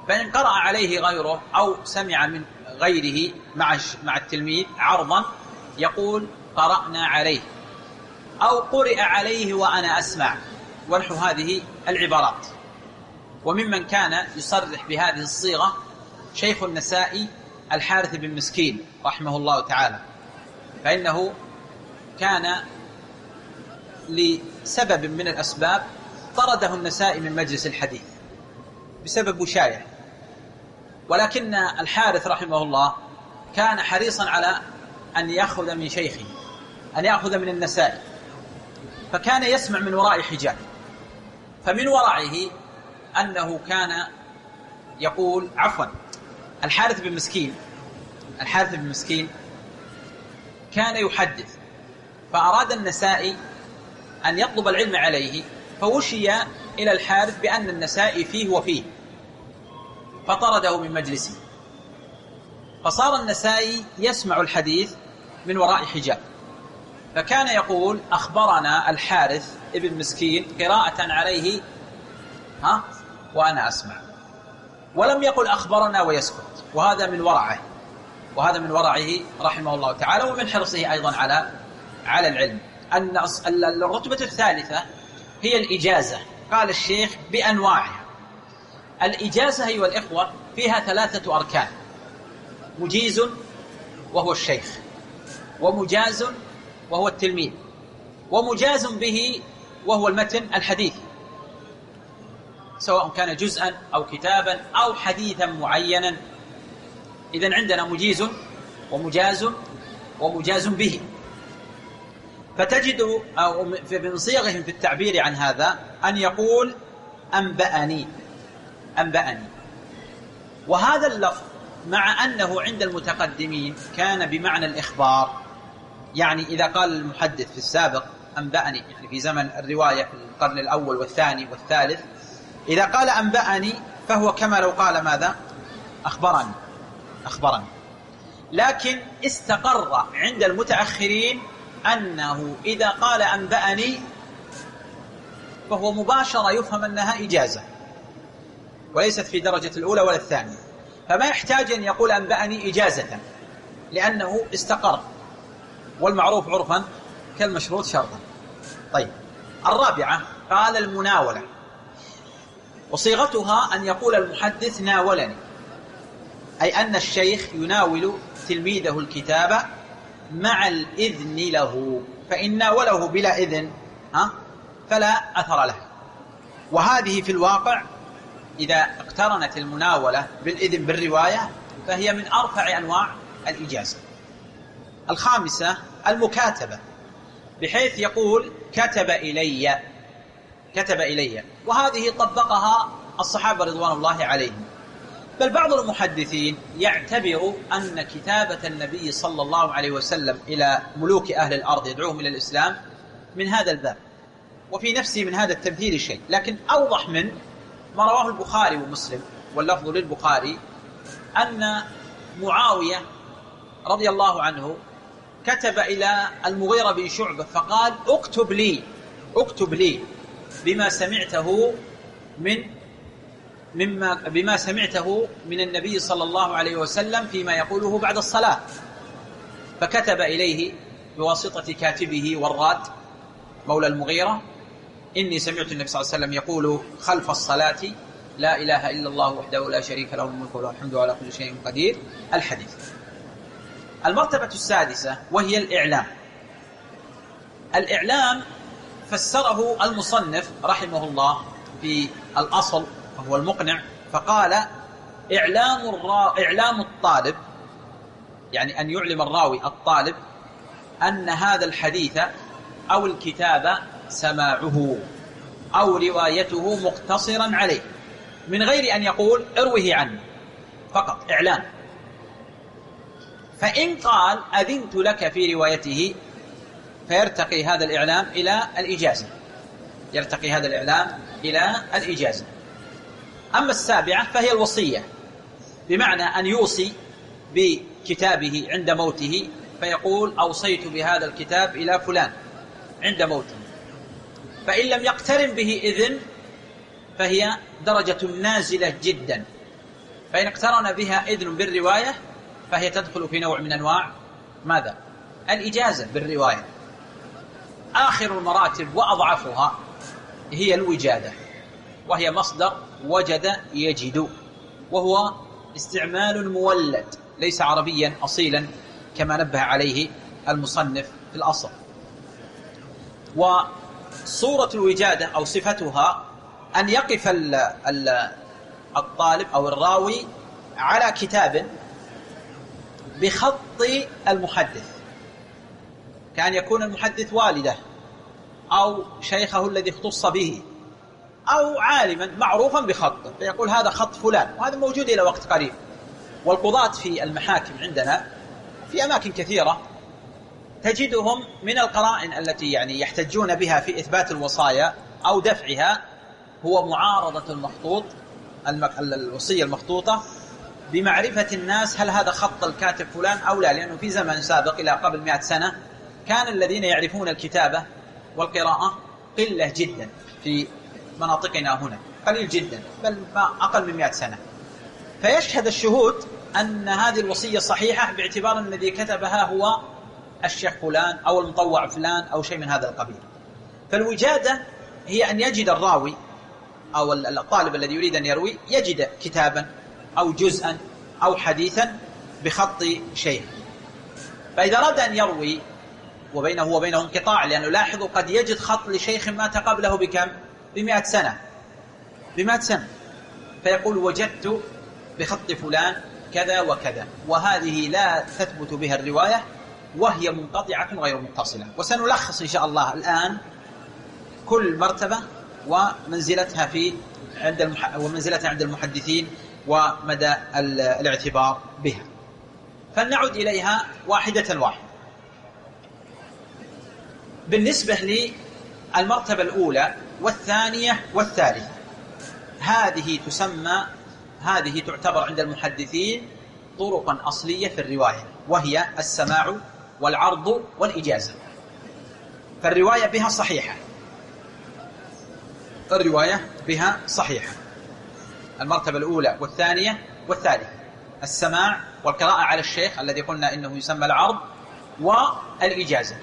Speaker 4: فإن قرأ عليه غيره أو سمع من غيره مع التلميذ عرضا يقول قرأنا عليه أو قرئ عليه وأنا أسمع، ونحو هذه العبارات. وممن كان يصرح بهذه الصيغة شيخ النسائي الحارث بن مسكين رحمه الله تعالى، فإنه كان لسبب من الأسباب طرده النسائي من مجلس الحديث بسبب وشاية، ولكن الحارث رحمه الله كان حريصا على أن يأخذ من شيخه، أن يأخذ من النسائي، فكان يسمع من وراء حجاب. فمن ورائه أنه كان يقول الحارث بن مسكين كان يحدث، فأراد النسائي أن يطلب العلم عليه، فوشي إلى الحارث بأن النسائي فيه وفيه، فطرده من مجلسه، فصار النسائي يسمع الحديث من وراء حجاب، فكان يقول أخبرنا الحارث ابن مسكين قراءة عليه وأنا أسمع، ولم يقل أخبرنا ويسكت. وهذا من ورعه رحمه الله تعالى، ومن حرصه أيضا على العلم. أن الرتبة الثالثة هي الإجازة. قال الشيخ بأنواعها. الإجازة أيها الإخوة فيها 3 أركان: مجيز وهو الشيخ، ومجاز وهو التلميذ، ومجاز به وهو المتن الحديث، سواء كان جزءا أو كتابا أو حديثا معينا. إذن عندنا مجيز ومجاز به. فتجد من صيغهم في التعبير عن هذا أن يقول أنبأني، وهذا اللفظ مع أنه عند المتقدمين كان بمعنى الإخبار. يعني إذا قال المحدث في السابق أنبأني، يعني في زمن الرواية في القرن الأول والثاني والثالث، إذا قال أنبأني فهو كما لو قال ماذا؟ أخبرني. لكن استقر عند المتأخرين أنه إذا قال أنبأني فهو مباشرة يفهم أنها إجازة، وليست في درجة الأولى ولا الثانية، فما يحتاج أن يقول أنبأني إجازة، لأنه استقر، والمعروف عرفا كالمشروط شرطا. طيب، الرابعة قال المناولة، وصيغتها أن يقول المحدث ناولني، أي أن الشيخ يناول تلميذه الكتاب مع الإذن له، فإن ناوله بلا إذن فلا أثر له. وهذه في الواقع إذا اقترنت المناولة بالإذن بالرواية فهي من أرفع أنواع الإجازة. الخامسة المكاتبة، بحيث يقول كتب إلي، وهذه طبقها الصحابة رضوان الله عليهم. بل بعض المحدثين يعتبر أن كتابة النبي صلى الله عليه وسلم إلى ملوك أهل الأرض يدعوهم إلى الإسلام من هذا الباب، وفي نفسه من هذا التمثيل شيء. لكن أوضح من ما رواه البخاري ومسلم، واللفظ للبخاري، أن معاوية رضي الله عنه كتب إلى المغيرة بن شعبة فقال اكتب لي بما سمعته من النبي صلى الله عليه وسلم فيما يقوله بعد الصلاة. فكتب إليه بواسطة كاتبه وراد مولى المغيرة: إني سمعت النبي صلى الله عليه وسلم يقول خلف الصلاة لا إله إلا الله وحده لا شريك له الملك وله الحمد وعلى كل شيء قدير، الحديث. المرتبة السادسة وهي الإعلام فسره المصنف رحمه الله في الأصل وهو المقنع، فقال إعلام الطالب، يعني أن يعلم الراوي الطالب أن هذا الحديث أو الكتاب سماعه أو روايته مقتصرا عليه، من غير أن يقول اروه عنه، فقط إعلام. فإن قال أذنت لك في روايته فيرتقي هذا الإعلام إلى الإجازة. أما السابعة فهي الوصية، بمعنى أن يوصي بكتابه عند موته، فيقول أوصيت بهذا الكتاب إلى فلان عند موته. فإن لم يقترن به إذن فهي درجة نازلة جدا، فإن اقترن بها إذن بالرواية فهي تدخل في نوع من أنواع ماذا؟ الإجازة بالرواية. آخر المراتب وأضعفها هي الوجادة، وهي مصدر وجد يجد، وهو استعمال مولد ليس عربيا أصيلا كما نبه عليه المصنف في الأصل. وصورة الوجادة أو صفتها أن يقف الطالب أو الراوي على كتاب بخط المحدث، كأن يكون المحدث والده أو شيخه الذي اختص به أو عالما معروفا بخطه، فيقول هذا خط فلان، وهذا موجود إلى وقت قريب. والقضاة في المحاكم عندنا في أماكن كثيرة تجدهم من القرائن التي يعني يحتجون بها في إثبات الوصايا أو دفعها هو معارضة المخطوط، الوصية المخطوطة، بمعرفة الناس هل هذا خط الكاتب فلان أو لا، لأنه في زمن سابق إلى قبل 100 سنة كان الذين يعرفون الكتابة والقراءة قلة جدا في مناطقنا هنا، قليل جدا، بل ما أقل من 100 سنة. فيشهد الشهود أن هذه الوصية صحيحة باعتبار أن الذي كتبها هو الشيخ فلان أو المطوع فلان أو شيء من هذا القبيل. فالوجادة هي أن يجد الراوي أو الطالب الذي يريد أن يروي يجد كتابا أو جزءا أو حديثا بخط شيخ. فإذا أراد أن يروي وبينه وبينه انقطاع، لأنه لاحظوا قد يجد خط لشيخ مات قبله بكم؟ ب100 سنة، ب100 سنة، فيقول وجدت بخط فلان كذا وكذا، وهذه لا تثبت بها الرواية وهي منقطعة غير متصلة. وسنلخص إن شاء الله الآن كل مرتبة ومنزلتها ومنزلتها عند المحدثين ومدى الاعتبار بها. فلنعد إليها واحدة واحدة. بالنسبة للمرتبة الأولى والثانية والثالثة، هذه تعتبر عند المحدثين طرقا أصلية في الرواية، وهي السماع والعرض والإجازة. فالرواية بها صحيحة، المرتبة الأولى والثانية والثالثة، السماع والقراءة على الشيخ الذي قلنا إنه يسمى العرض، والإجازة.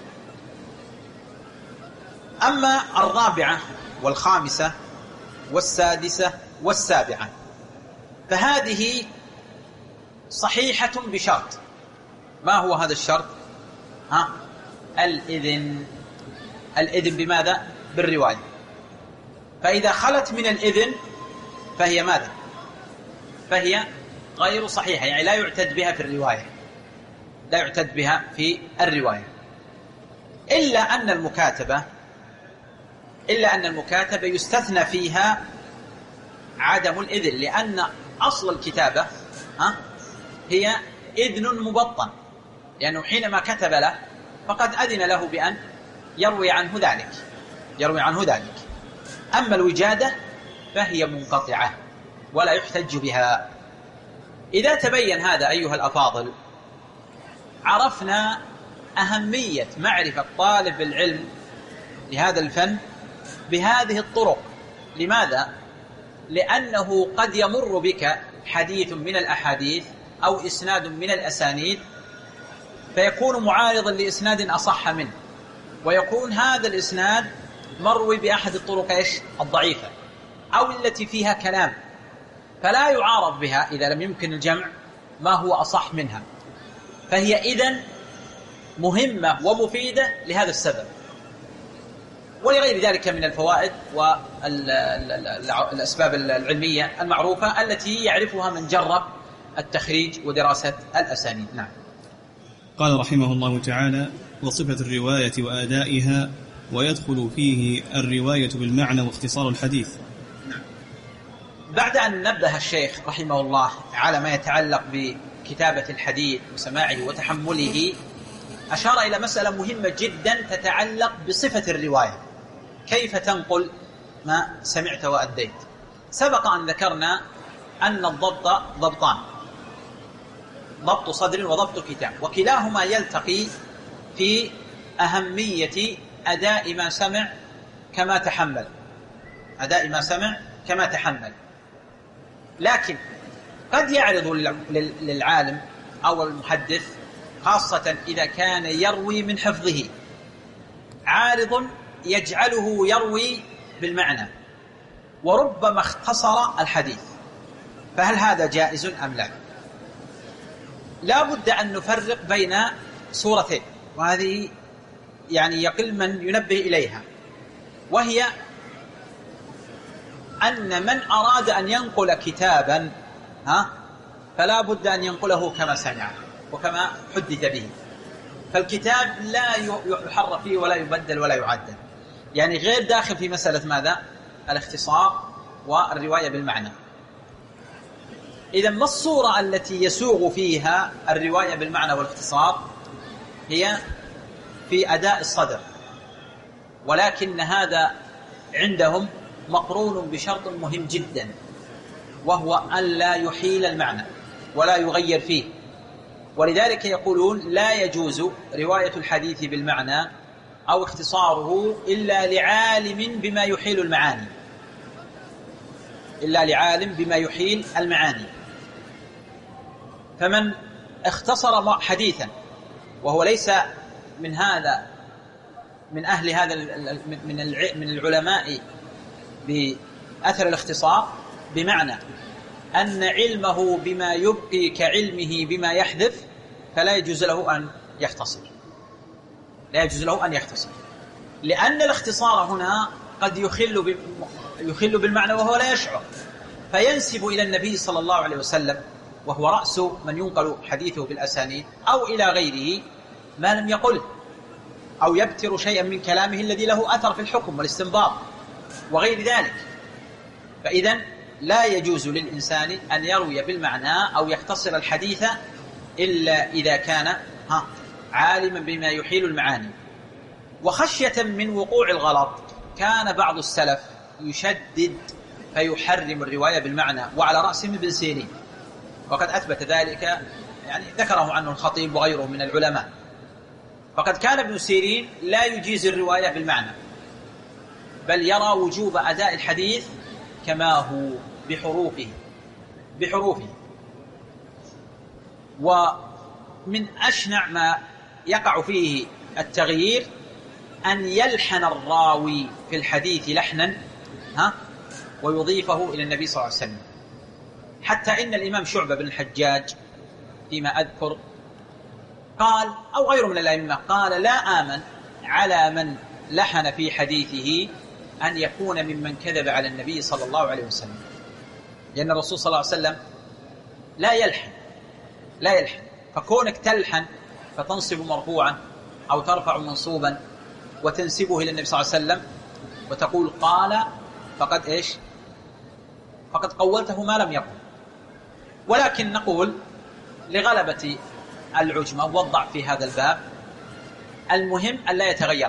Speaker 4: أما الرابعة والخامسة والسادسة والسابعة فهذه صحيحة بشرط. ما هو هذا الشرط؟ الإذن بماذا؟ بالرواية. فإذا خلت من الإذن فهي ماذا؟ فهي غير صحيحة، يعني لا يعتد بها في الرواية، لا يعتد بها في الرواية، إلا أن المكاتبة يستثنى فيها عدم الإذن، لأن أصل الكتابة هي إذن مبطن، لأنه حينما كتب له فقد أذن له بأن يروي عنه ذلك. أما الوجادة فهي منقطعة ولا يحتج بها. إذا تبين هذا أيها الأفاضل عرفنا أهمية معرفة طالب العلم لهذا الفن بهذه الطرق. لماذا؟ لأنه قد يمر بك حديث من الأحاديث أو إسناد من الأسانيد فيكون معارضا لإسناد أصح منه، ويكون هذا الإسناد مروي بأحد الطرق الضعيفة أو التي فيها كلام، فلا يعارض بها إذا لم يمكن الجمع ما هو أصح منها. فهي إذن مهمة ومفيدة لهذا السبب، ولغير ذلك من الفوائد والأسباب العلمية المعروفة التي يعرفها من جرب التخريج ودراسة الأسانيد. نعم.
Speaker 5: قال رحمه الله تعالى: وصفة الرواية وآدائها، ويدخل فيه الرواية بالمعنى واختصار الحديث.
Speaker 4: بعد أن نبه الشيخ رحمه الله على ما يتعلق بكتابة الحديث وسماعه وتحمله، أشار إلى مسألة مهمة جدا تتعلق بصفة الرواية، كيف تنقل ما سمعت وأديت. سبق أن ذكرنا أن الضبط ضبطان، ضبط صدر وضبط كتاب، وكلاهما يلتقي في أهمية أداء ما سمع كما تحمل، لكن قد يعرض للعالم أو المحدث، خاصة إذا كان يروي من حفظه، عارض يجعله يروي بالمعنى وربما اختصر الحديث، فهل هذا جائز أم لا؟ لا بد أن نفرق بين صورتين، وهذه يعني يقل من ينبه إليها، وهي أن من أراد أن ينقل كتابا فلا بد أن ينقله كما سمع وكما حدث به، فالكتاب لا يحرف فيه ولا يبدل ولا يعدل، يعني غير داخل في مسألة ماذا؟ الاختصار والرواية بالمعنى. إذا ما الصورة التي يسوغ فيها الرواية بالمعنى والاختصار؟ هي في أداء الصدر، ولكن هذا عندهم مقرون بشرط مهم جدا، وهو أن لا يحيل المعنى ولا يغير فيه، ولذلك يقولون لا يجوز رواية الحديث بالمعنى أو اختصاره إلا لعالم بما يحيل المعاني، إلا لعالم بما يحيل المعاني. فمن اختصر حديثا وهو ليس من هذا من أهل هذا من العلماء بأثر الاختصار، بمعنى أن علمه بما يبقي كعلمه بما يحذف، فلا يجوز له أن يختصر، لا يجوز له أن يختصر، لأن الاختصار هنا قد يخل بالمعنى وهو لا يشعر، فينسب إلى النبي صلى الله عليه وسلم وهو رأس من ينقل حديثه بالأسانيد، أو إلى غيره ما لم يقله، أو يبتر شيئا من كلامه الذي له أثر في الحكم والاستنباط وغير ذلك. فإذن لا يجوز للإنسان أن يروي بالمعنى أو يختصر الحديث إلا إذا كان عالما بما يحيل المعاني. وخشية من وقوع الغلط كان بعض السلف يشدد فيحرم الرواية بالمعنى، وعلى رأسهم ابن سيرين، وقد أثبت ذلك، يعني ذكره عنه الخطيب وغيره من العلماء. فقد كان ابن سيرين لا يجيز الرواية بالمعنى، بل يرى وجوب أداء الحديث كما هو بحروفه. ومن أشنع ما يقع فيه التغيير أن يلحن الراوي في الحديث لحنا ويضيفه إلى النبي صلى الله عليه وسلم، حتى إن الإمام شعبة بن الحجاج فيما أذكر قال، أو غيره من الأئمة قال: لا آمن على من لحن في حديثه أن يكون ممن كذب على النبي صلى الله عليه وسلم، لأن الرسول صلى الله عليه وسلم لا يلحن. فكونك تلحن فتنصب مرفوعا أو ترفع منصوبا وتنسبه إلى النبي صلى الله عليه وسلم وتقول قال، فقد إيش؟ فقد قولته ما لم يقل. ولكن نقول لغلبة العجمة والضعف في هذا الباب، المهم ألا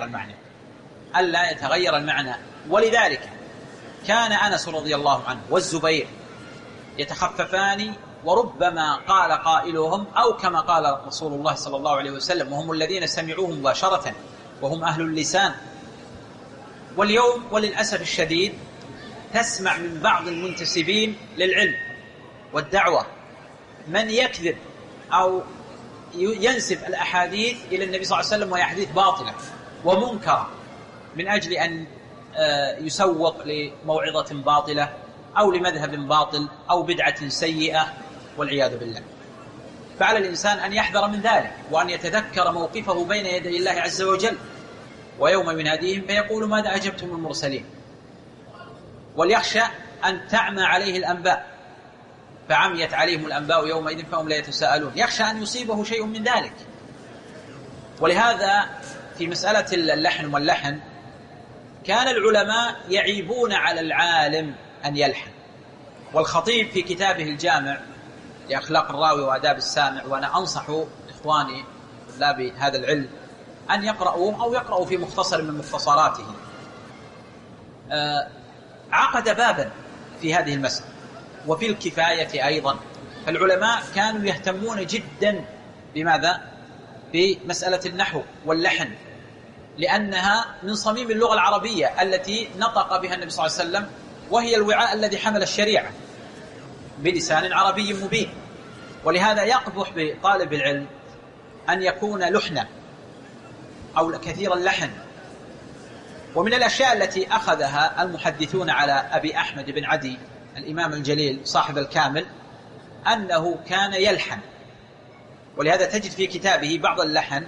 Speaker 4: يتغير المعنى. ولذلك كان أنس رضي الله عنه والزبير يتخففان، وربما قال قائلهم أو كما قال رسول الله صلى الله عليه وسلم، وهم الذين سمعوه مباشرة وهم أهل اللسان. واليوم وللأسف الشديد تسمع من بعض المنتسبين للعلم والدعوة من يكذب أو ينسب الأحاديث إلى النبي صلى الله عليه وسلم وهي أحاديث باطلة ومنكرة، من أجل أن يسوق لموعظة باطلة أو لمذهب باطل أو بدعة سيئة والعياذ بالله. فعلى الإنسان أن يحذر من ذلك، وأن يتذكر موقفه بين يدي الله عز وجل ويوم يناديهم فيقول: ماذا أجبتم المرسلين؟ وليخشى أن تعمى عليه الأنباء، فعميت عليهم الأنباء يومئذ فهم لا يتساءلون، يخشى أن يصيبه شيء من ذلك. ولهذا في مسألة اللحن واللحن كان العلماء يعيبون على العالم أن يلحن. والخطيب في كتابه الجامع لأخلاق الراوي وآداب السامع، وأنا أنصح إخواني طلاب هذا العلم أن يقرأوه أو يقرأوا في مختصر من مختصراته، عقد بابا في هذه المسألة وفي الكفاية أيضا. فالعلماء كانوا يهتمون جدا بماذا؟ بمسألة النحو واللحن، لأنها من صميم اللغة العربية التي نطق بها النبي صلى الله عليه وسلم، وهي الوعاء الذي حمل الشريعة. بلسان عربي مبين. ولهذا يقبح بطالب العلم أن يكون لحنا أو كثير اللحن. ومن الأشياء التي أخذها المحدثون على أبي أحمد بن عدي الإمام الجليل صاحب الكامل أنه كان يلحن، ولهذا تجد في كتابه بعض اللحن،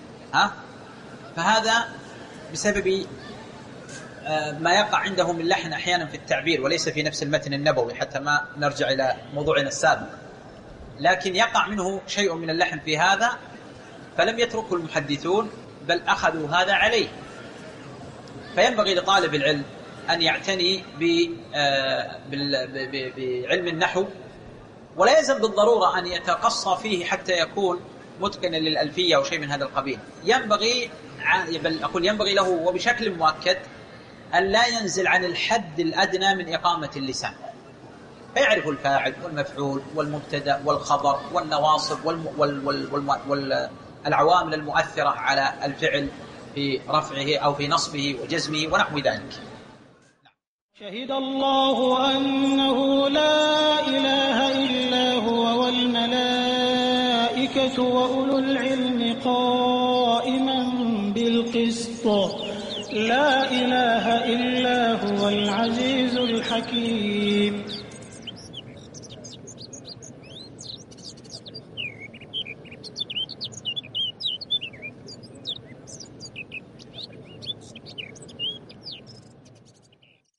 Speaker 4: فهذا بسبب ما يقع عنده من لحن أحيانا في التعبير وليس في نفس المتن النبوي، حتى ما نرجع إلى موضوعنا السابق، لكن يقع منه شيء من اللحن في هذا، فلم يتركه المحدثون بل أخذوا هذا عليه. فينبغي لطالب العلم أن يعتني بعلم النحو، ولا يلزم بالضرورة أن يتقصى فيه حتى يكون متقنا للألفية أو شيء من هذا القبيل. ينبغي له وبشكل مؤكد أن لا ينزل عن الحد الأدنى من إقامة اللسان، فيعرف الفاعل والمفعول والمبتدأ والخبر والنواصب والعوامل المؤثرة على الفعل في رفعه أو في نصبه وجزمه ونحو ذلك.
Speaker 1: شهد الله أنه لا إله إلا هو والملائكة وأولو العلم قائما بالقسط لا إله إلا هو العزيز الحكيم.